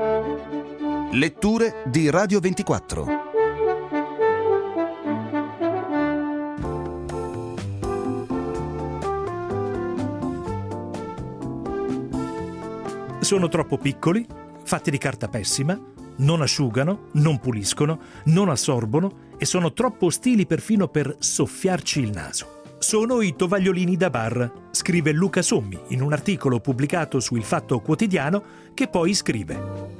Letture di Radio 24. Sono troppo piccoli, fatti di carta pessima, non asciugano, non puliscono, non assorbono e sono troppo ostili perfino per soffiarci il naso. Sono i tovagliolini da bar, scrive Luca Sommi in un articolo pubblicato su Il Fatto Quotidiano, che poi scrive: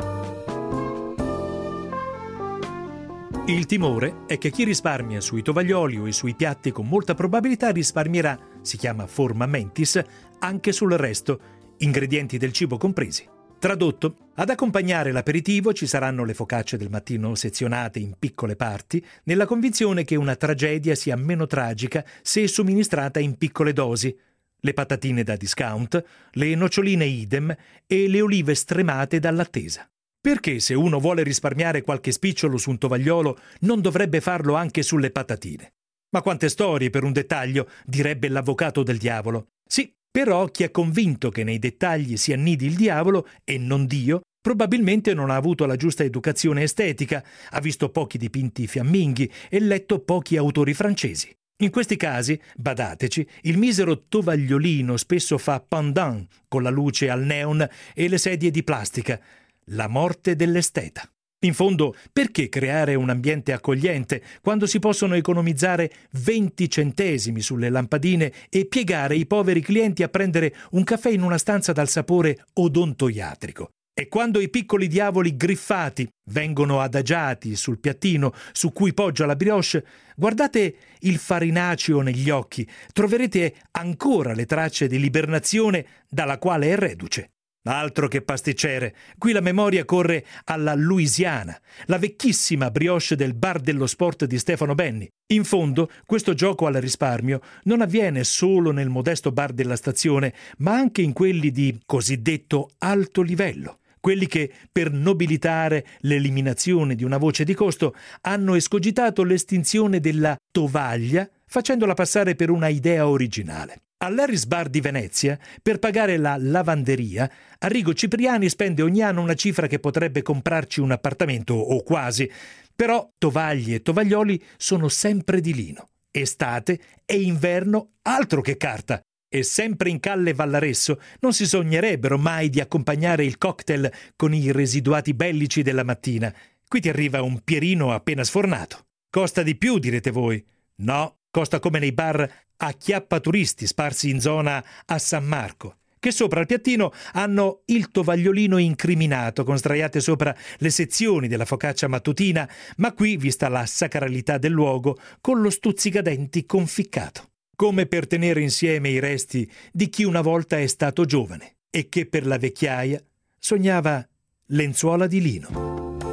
il timore è che chi risparmia sui tovaglioli o sui piatti con molta probabilità risparmierà, si chiama forma mentis, anche sul resto, ingredienti del cibo compresi. Tradotto, ad accompagnare l'aperitivo ci saranno le focacce del mattino sezionate in piccole parti, nella convinzione che una tragedia sia meno tragica se somministrata in piccole dosi, le patatine da discount, le noccioline idem e le olive stremate dall'attesa. Perché se uno vuole risparmiare qualche spicciolo su un tovagliolo non dovrebbe farlo anche sulle patatine? Ma quante storie per un dettaglio, direbbe l'avvocato del diavolo. Sì, però chi è convinto che nei dettagli si annidi il diavolo e non Dio, probabilmente non ha avuto la giusta educazione estetica, ha visto pochi dipinti fiamminghi e letto pochi autori francesi. In questi casi, badateci, il misero tovagliolino spesso fa pendant con la luce al neon e le sedie di plastica. La morte dell'esteta. In fondo, perché creare un ambiente accogliente quando si possono economizzare 20 centesimi sulle lampadine e piegare i poveri clienti a prendere un caffè in una stanza dal sapore odontoiatrico? E quando i piccoli diavoli griffati vengono adagiati sul piattino su cui poggia la brioche, guardate il farinaceo negli occhi, troverete ancora le tracce dell'ibernazione dalla quale è reduce. Altro che pasticcere, qui la memoria corre alla Louisiana, la vecchissima brioche del bar dello sport di Stefano Benni. In fondo, questo gioco al risparmio non avviene solo nel modesto bar della stazione, ma anche in quelli di cosiddetto alto livello. Quelli che, per nobilitare l'eliminazione di una voce di costo, hanno escogitato l'estinzione della tovaglia, facendola passare per una idea originale. All'Harris Bar di Venezia, per pagare la lavanderia, Arrigo Cipriani spende ogni anno una cifra che potrebbe comprarci un appartamento, o quasi. Però tovaglie e tovaglioli sono sempre di lino. Estate e inverno altro che carta. E sempre in Calle Vallaresso non si sognerebbero mai di accompagnare il cocktail con i residuati bellici della mattina. Qui ti arriva un Pierino appena sfornato. Costa di più, direte voi. No, costa come nei bar acchiappaturisti sparsi in zona a San Marco, che sopra il piattino hanno il tovagliolino incriminato con sdraiate sopra le sezioni della focaccia mattutina, ma qui, vista la sacralità del luogo, con lo stuzzicadenti conficcato, come per tenere insieme i resti di chi una volta è stato giovane e che per la vecchiaia sognava lenzuola di lino.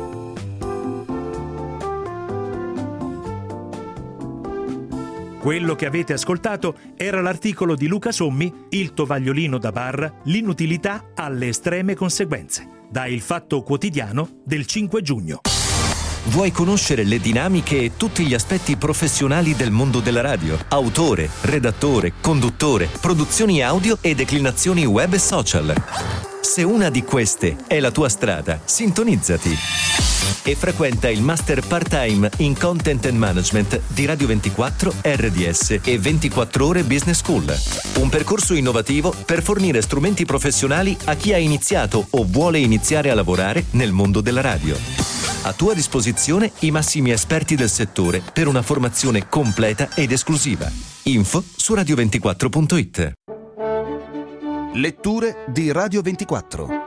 Quello che avete ascoltato era l'articolo di Luca Sommi, Il tovagliolino da bar, l'inutilità alle estreme conseguenze, da Il Fatto Quotidiano del 5 giugno. Vuoi conoscere le dinamiche e tutti gli aspetti professionali del mondo della radio? Autore, redattore, conduttore, produzioni audio e declinazioni web e social. Se una di queste è la tua strada, sintonizzati e frequenta il Master Part-Time in Content and Management di Radio 24, RDS e 24 Ore Business School. Un percorso innovativo per fornire strumenti professionali a chi ha iniziato o vuole iniziare a lavorare nel mondo della radio. A tua disposizione i massimi esperti del settore per una formazione completa ed esclusiva. Info su radio24.it. Letture di Radio 24.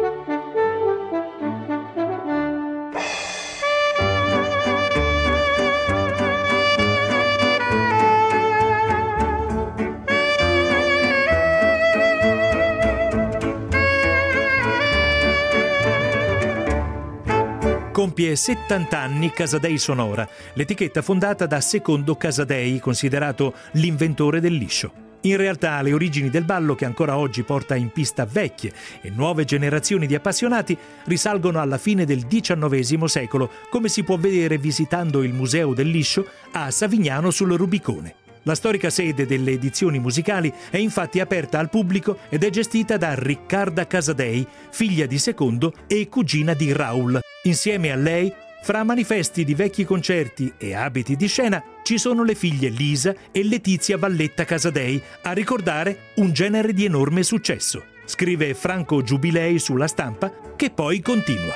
Compie 70 anni Casadei Sonora, l'etichetta fondata da Secondo Casadei, considerato l'inventore del liscio. In realtà le origini del ballo, che ancora oggi porta in pista vecchie e nuove generazioni di appassionati, risalgono alla fine del XIX secolo, come si può vedere visitando il Museo del Liscio a Savignano sul Rubicone. La storica sede delle edizioni musicali è infatti aperta al pubblico ed è gestita da Riccarda Casadei, figlia di Secondo e cugina di Raul. Insieme a lei, fra manifesti di vecchi concerti e abiti di scena, ci sono le figlie Lisa e Letizia Valletta Casadei a ricordare un genere di enorme successo. Scrive Franco Giubilei sulla Stampa, che poi continua.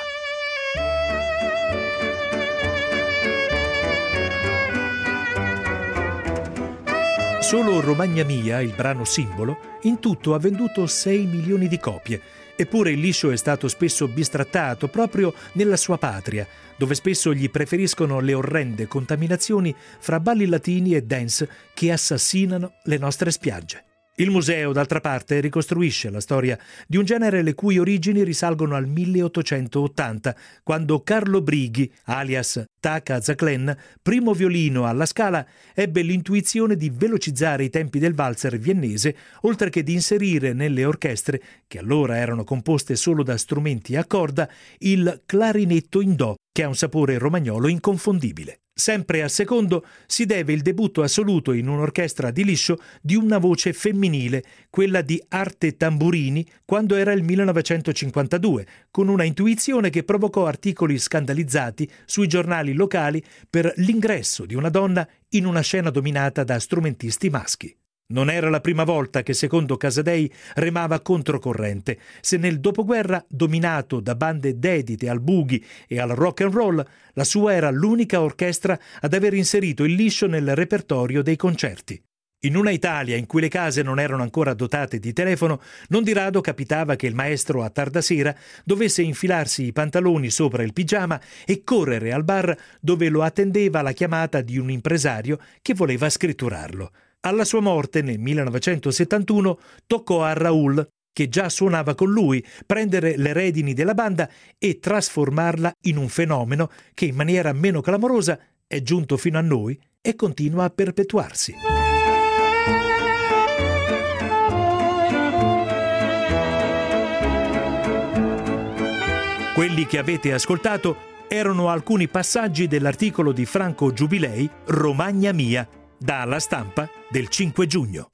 Solo Romagna Mia, il brano simbolo, in tutto ha venduto 6 milioni di copie. Eppure il liscio è stato spesso bistrattato proprio nella sua patria, dove spesso gli preferiscono le orrende contaminazioni fra balli latini e dance che assassinano le nostre spiagge. Il museo, d'altra parte, ricostruisce la storia di un genere le cui origini risalgono al 1880, quando Carlo Brighi, alias Taka Zaklen, primo violino alla Scala, ebbe l'intuizione di velocizzare i tempi del valzer viennese, oltre che di inserire nelle orchestre, che allora erano composte solo da strumenti a corda, il clarinetto in do, che ha un sapore romagnolo inconfondibile. Sempre a Secondo si deve il debutto assoluto in un'orchestra di liscio di una voce femminile, quella di Arte Tamburini, quando era il 1952, con una intuizione che provocò articoli scandalizzati sui giornali locali per l'ingresso di una donna in una scena dominata da strumentisti maschi. Non era la prima volta che Secondo Casadei remava controcorrente, se nel dopoguerra, dominato da bande dedite al boogie e al rock and roll, la sua era l'unica orchestra ad aver inserito il liscio nel repertorio dei concerti. In una Italia in cui le case non erano ancora dotate di telefono, non di rado capitava che il maestro a tarda sera dovesse infilarsi i pantaloni sopra il pigiama e correre al bar dove lo attendeva la chiamata di un impresario che voleva scritturarlo. Alla sua morte nel 1971 toccò a Raul, che già suonava con lui, prendere le redini della banda e trasformarla in un fenomeno che in maniera meno clamorosa è giunto fino a noi e continua a perpetuarsi. Quelli che avete ascoltato erano alcuni passaggi dell'articolo di Franco Giubilei, Romagna Mia, dalla Stampa del 5 giugno.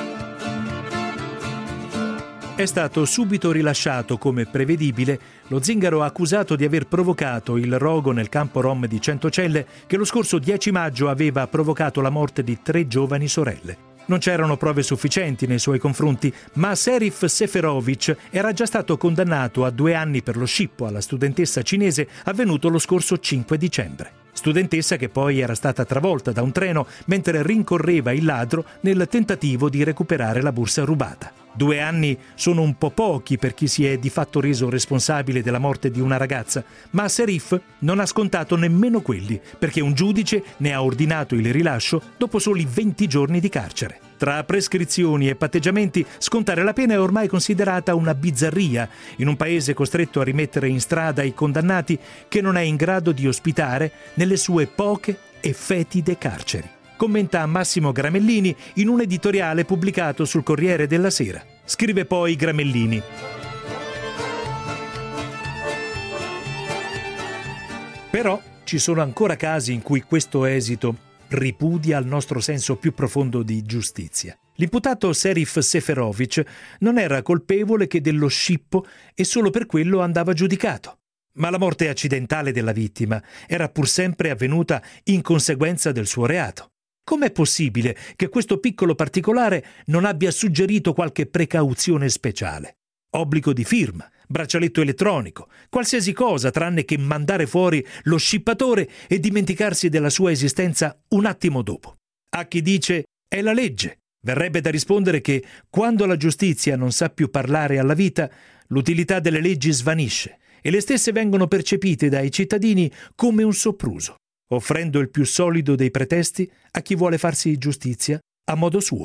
È stato subito rilasciato come prevedibile lo zingaro accusato di aver provocato il rogo nel campo rom di Centocelle che lo scorso 10 maggio aveva provocato la morte di 3 giovani sorelle. Non c'erano prove sufficienti nei suoi confronti, ma Serif Seferovic era già stato condannato a 2 anni per lo scippo alla studentessa cinese avvenuto lo scorso 5 dicembre. Studentessa che poi era stata travolta da un treno mentre rincorreva il ladro nel tentativo di recuperare la borsa rubata. 2 anni sono un po' pochi per chi si è di fatto reso responsabile della morte di una ragazza, ma Serif non ha scontato nemmeno quelli, perché un giudice ne ha ordinato il rilascio dopo soli 20 giorni di carcere. Tra prescrizioni e patteggiamenti, scontare la pena è ormai considerata una bizzarria in un paese costretto a rimettere in strada i condannati che non è in grado di ospitare nelle sue poche e fetide carceri. Commenta Massimo Gramellini in un editoriale pubblicato sul Corriere della Sera. Scrive poi Gramellini: però ci sono ancora casi in cui questo esito ripudia il nostro senso più profondo di giustizia. L'imputato Serif Seferovic non era colpevole che dello scippo e solo per quello andava giudicato. Ma la morte accidentale della vittima era pur sempre avvenuta in conseguenza del suo reato. Com'è possibile che questo piccolo particolare non abbia suggerito qualche precauzione speciale? Obbligo di firma, braccialetto elettronico, qualsiasi cosa tranne che mandare fuori lo scippatore e dimenticarsi della sua esistenza un attimo dopo. A chi dice è la legge, verrebbe da rispondere che quando la giustizia non sa più parlare alla vita, l'utilità delle leggi svanisce e le stesse vengono percepite dai cittadini come un sopruso, offrendo il più solido dei pretesti a chi vuole farsi giustizia a modo suo.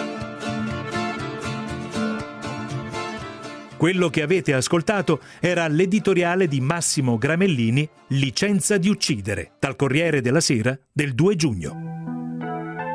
Quello che avete ascoltato era l'editoriale di Massimo Gramellini, Licenza di uccidere, dal Corriere della Sera del 2 giugno.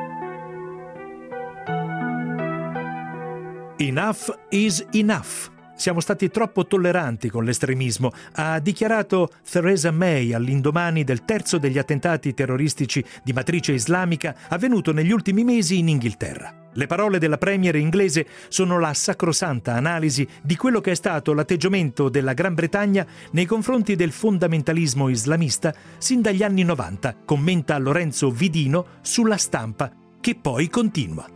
Enough is enough. Siamo stati troppo tolleranti con l'estremismo, ha dichiarato Theresa May all'indomani del terzo degli attentati terroristici di matrice islamica avvenuto negli ultimi mesi in Inghilterra. Le parole della premier inglese sono la sacrosanta analisi di quello che è stato l'atteggiamento della Gran Bretagna nei confronti del fondamentalismo islamista sin dagli anni 90, commenta Lorenzo Vidino sulla Stampa, che poi continua.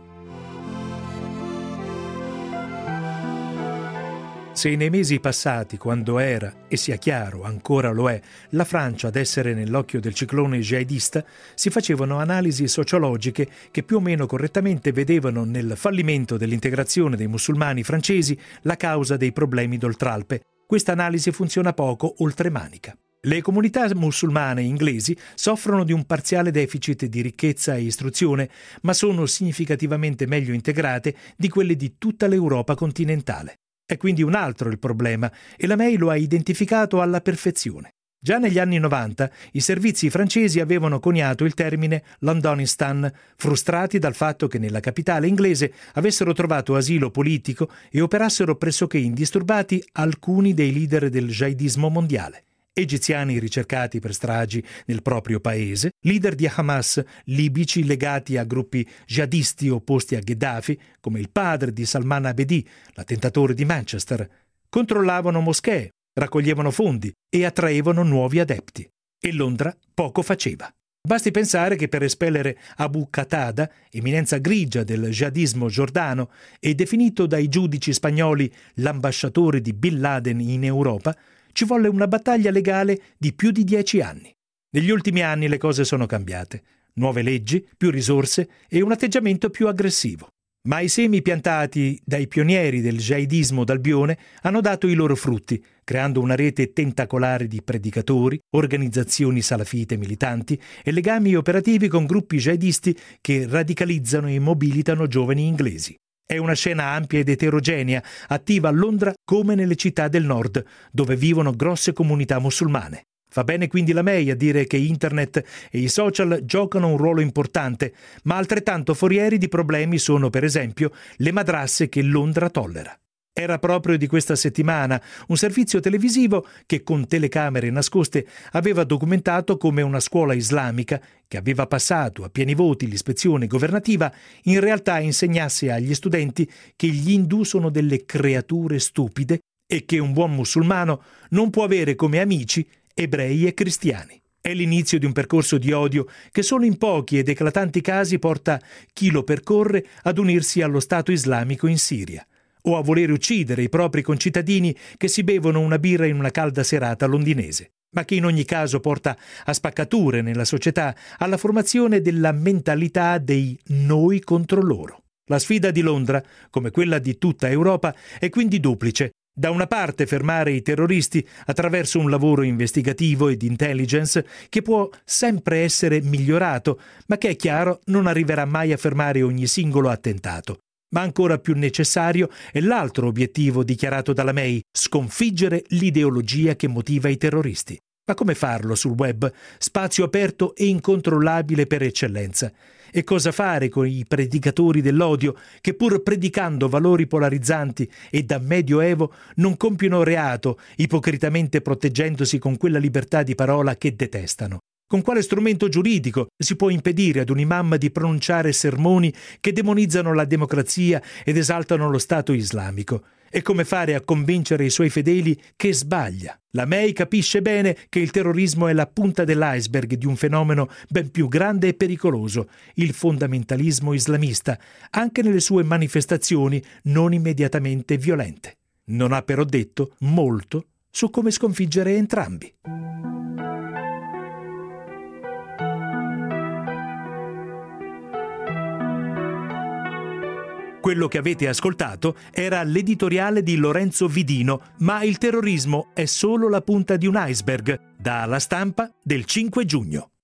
Se nei mesi passati, quando era, e sia chiaro, ancora lo è, la Francia ad essere nell'occhio del ciclone jihadista, si facevano analisi sociologiche che più o meno correttamente vedevano nel fallimento dell'integrazione dei musulmani francesi la causa dei problemi d'Oltralpe, questa analisi funziona poco oltremanica. Le comunità musulmane inglesi soffrono di un parziale deficit di ricchezza e istruzione, ma sono significativamente meglio integrate di quelle di tutta l'Europa continentale. È quindi un altro il problema e la May lo ha identificato alla perfezione. Già negli anni 90 i servizi francesi avevano coniato il termine Londonistan, frustrati dal fatto che nella capitale inglese avessero trovato asilo politico e operassero pressoché indisturbati alcuni dei leader del jihadismo mondiale. Egiziani ricercati per stragi nel proprio paese, leader di Hamas libici legati a gruppi jihadisti opposti a Gheddafi, come il padre di Salman Abedi, l'attentatore di Manchester, controllavano moschee, raccoglievano fondi e attraevano nuovi adepti. E Londra poco faceva. Basti pensare che per espellere Abu Qatada, eminenza grigia del jihadismo giordano e definito dai giudici spagnoli l'ambasciatore di Bin Laden in Europa, ci volle una battaglia legale di più di 10 anni. Negli ultimi anni le cose sono cambiate. Nuove leggi, più risorse e un atteggiamento più aggressivo. Ma i semi piantati dai pionieri del jihadismo d'Albione hanno dato i loro frutti, creando una rete tentacolare di predicatori, organizzazioni salafite militanti e legami operativi con gruppi jihadisti che radicalizzano e mobilitano giovani inglesi. È una scena ampia ed eterogenea, attiva a Londra come nelle città del nord, dove vivono grosse comunità musulmane. Fa bene quindi la May a dire che internet e i social giocano un ruolo importante, ma altrettanto forieri di problemi sono, per esempio, le madrasse che Londra tollera. Era proprio di questa settimana un servizio televisivo che con telecamere nascoste aveva documentato come una scuola islamica, che aveva passato a pieni voti l'ispezione governativa, in realtà insegnasse agli studenti che gli indù sono delle creature stupide e che un buon musulmano non può avere come amici ebrei e cristiani. È l'inizio di un percorso di odio che solo in pochi ed eclatanti casi porta chi lo percorre ad unirsi allo Stato islamico in Siria, o a volere uccidere i propri concittadini che si bevono una birra in una calda serata londinese, ma che in ogni caso porta a spaccature nella società, alla formazione della mentalità dei noi contro loro. La sfida di Londra, come quella di tutta Europa, è quindi duplice. Da una parte fermare i terroristi attraverso un lavoro investigativo e di intelligence che può sempre essere migliorato, ma che è chiaro non arriverà mai a fermare ogni singolo attentato. Ma ancora più necessario è l'altro obiettivo dichiarato dalla May: sconfiggere l'ideologia che motiva i terroristi. Ma come farlo sul web, spazio aperto e incontrollabile per eccellenza? E cosa fare con i predicatori dell'odio che, pur predicando valori polarizzanti e da medioevo, non compiono reato, ipocritamente proteggendosi con quella libertà di parola che detestano? Con quale strumento giuridico si può impedire ad un imam di pronunciare sermoni che demonizzano la democrazia ed esaltano lo Stato islamico? E come fare a convincere i suoi fedeli che sbaglia? La May capisce bene che il terrorismo è la punta dell'iceberg di un fenomeno ben più grande e pericoloso, il fondamentalismo islamista, anche nelle sue manifestazioni non immediatamente violente. Non ha però detto molto su come sconfiggere entrambi. Quello che avete ascoltato era l'editoriale di Lorenzo Vidino, ma il terrorismo è solo la punta di un iceberg, da La Stampa del 5 giugno.